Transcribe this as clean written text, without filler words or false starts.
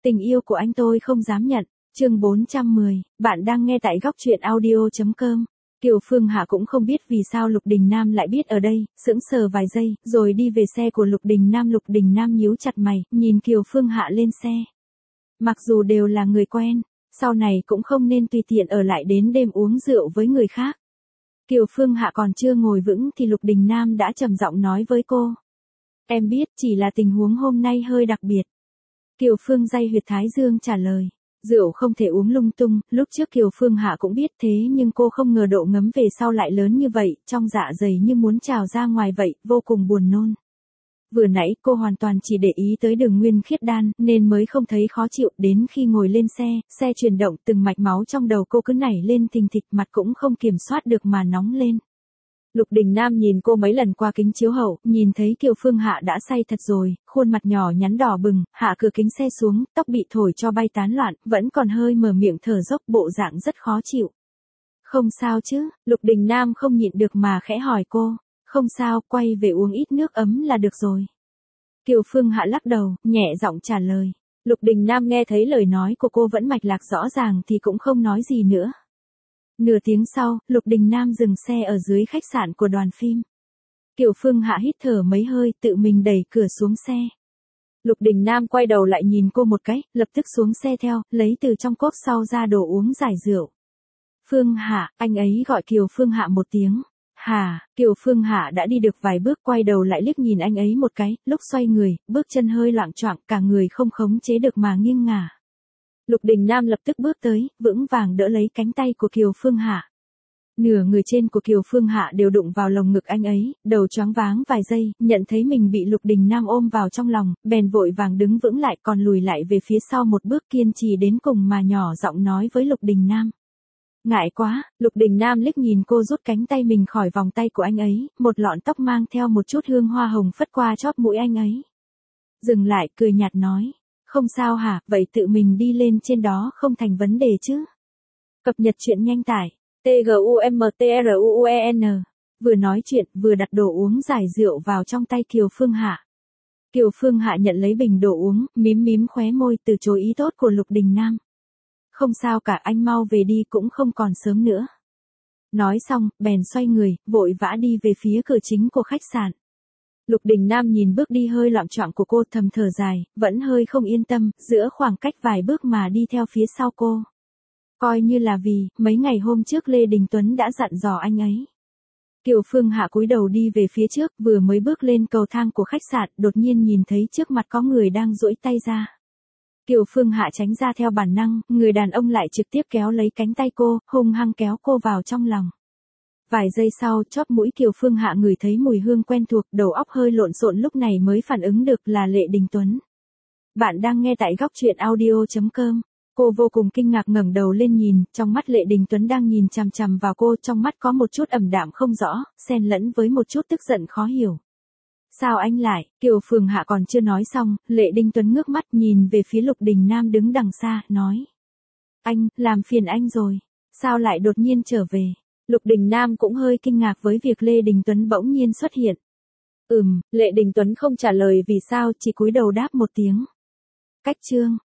Tình yêu của anh tôi không dám nhận. Chương 410, bạn đang nghe tại góc truyện audio.com. Kiều Phương Hạ cũng không biết vì sao Lục Đình Nam lại biết ở đây, sững sờ vài giây, rồi đi về xe của Lục Đình Nam. Lục Đình Nam nhíu chặt mày, nhìn Kiều Phương Hạ lên xe. Mặc dù đều là người quen, sau này cũng không nên tùy tiện ở lại đến đêm uống rượu với người khác. Kiều Phương Hạ còn chưa ngồi vững thì Lục Đình Nam đã trầm giọng nói với cô. Em biết, chỉ là tình huống hôm nay hơi đặc biệt. Kiều Phương day huyệt thái dương trả lời. Rượu không thể uống lung tung, lúc trước Kiều Phương Hạ cũng biết thế nhưng cô không ngờ độ ngấm về sau lại lớn như vậy, trong dạ dày như muốn trào ra ngoài vậy, vô cùng buồn nôn. Vừa nãy cô hoàn toàn chỉ để ý tới đường nguyên khiết đan nên mới không thấy khó chịu, đến khi ngồi lên xe chuyển động từng mạch máu trong đầu cô cứ nảy lên thình thịch, mặt cũng không kiểm soát được mà nóng lên. Lục Đình Nam nhìn cô mấy lần qua kính chiếu hậu, nhìn thấy Kiều Phương Hạ đã say thật rồi, khuôn mặt nhỏ nhắn đỏ bừng, hạ cửa kính xe xuống, tóc bị thổi cho bay tán loạn, vẫn còn hơi mở miệng thở dốc, bộ dạng rất khó chịu. Không sao chứ? Lục Đình Nam không nhịn được mà khẽ hỏi cô. Không sao, quay về uống ít nước ấm là được rồi. Kiều Phương Hạ lắc đầu, nhẹ giọng trả lời. Lục Đình Nam nghe thấy lời nói của cô vẫn mạch lạc rõ ràng thì cũng không nói gì nữa. Nửa tiếng sau, Lục Đình Nam dừng xe ở dưới khách sạn của đoàn phim. Kiều Phương Hạ hít thở mấy hơi, tự mình đẩy cửa xuống xe. Lục Đình Nam quay đầu lại nhìn cô một cái, lập tức xuống xe theo, lấy từ trong cốp sau ra đồ uống giải rượu. Phương Hạ, anh ấy gọi Kiều Phương Hạ một tiếng. Hà, Kiều Phương Hạ đã đi được vài bước, quay đầu lại liếc nhìn anh ấy một cái, lúc xoay người, bước chân hơi loạng choạng, cả người không khống chế được mà nghiêng ngả. Lục Đình Nam lập tức bước tới, vững vàng đỡ lấy cánh tay của Kiều Phương Hạ. Nửa người trên của Kiều Phương Hạ đều đụng vào lồng ngực anh ấy, đầu choáng váng vài giây, nhận thấy mình bị Lục Đình Nam ôm vào trong lòng, bèn vội vàng đứng vững lại, còn lùi lại về phía sau một bước, kiên trì đến cùng mà nhỏ giọng nói với Lục Đình Nam. Ngại quá. Lục Đình Nam liếc nhìn cô rút cánh tay mình khỏi vòng tay của anh ấy, một lọn tóc mang theo một chút hương hoa hồng phất qua chóp mũi anh ấy. Dừng lại, cười nhạt nói. Không sao hả, vậy tự mình đi lên trên đó không thành vấn đề chứ. Cập nhật truyện nhanh tải. TGUMTRUEN. Vừa nói chuyện, vừa đặt đồ uống giải rượu vào trong tay Kiều Phương Hạ. Kiều Phương Hạ nhận lấy bình đồ uống, mím khóe môi từ chối ý tốt của Lục Đình Nam. Không sao cả, anh mau về đi, cũng không còn sớm nữa. Nói xong, bèn xoay người, vội vã đi về phía cửa chính của khách sạn. Lục Đình Nam nhìn bước đi hơi loạng choạng của cô, thầm thở dài, vẫn hơi không yên tâm, giữa khoảng cách vài bước mà đi theo phía sau cô. Coi như là vì, mấy ngày hôm trước Lê Đình Tuấn đã dặn dò anh ấy. Kiều Phương Hạ cúi đầu đi về phía trước, vừa mới bước lên cầu thang của khách sạn, đột nhiên nhìn thấy trước mặt có người đang duỗi tay ra. Kiều Phương Hạ tránh ra theo bản năng, người đàn ông lại trực tiếp kéo lấy cánh tay cô, hung hăng kéo cô vào trong lòng. Vài giây sau, chóp mũi Kiều Phương Hạ ngửi thấy mùi hương quen thuộc, đầu óc hơi lộn xộn, lúc này mới phản ứng được là Lệ Đình Tuấn. Bạn đang nghe tại góc truyện audio.com. Cô vô cùng kinh ngạc ngẩng đầu lên nhìn, trong mắt Lệ Đình Tuấn đang nhìn chằm chằm vào cô, trong mắt có một chút ẩm đạm không rõ, xen lẫn với một chút tức giận khó hiểu. Sao anh lại? Kiều Phương Hạ còn chưa nói xong, Lệ Đình Tuấn ngước mắt nhìn về phía Lục Đình Nam đứng đằng xa, nói. Anh, làm phiền anh rồi. Sao lại đột nhiên trở về? Lục Đình Nam cũng hơi kinh ngạc với việc Lê Đình Tuấn bỗng nhiên xuất hiện. Lệ Đình Tuấn không trả lời vì sao, chỉ cúi đầu đáp một tiếng. Cách chương.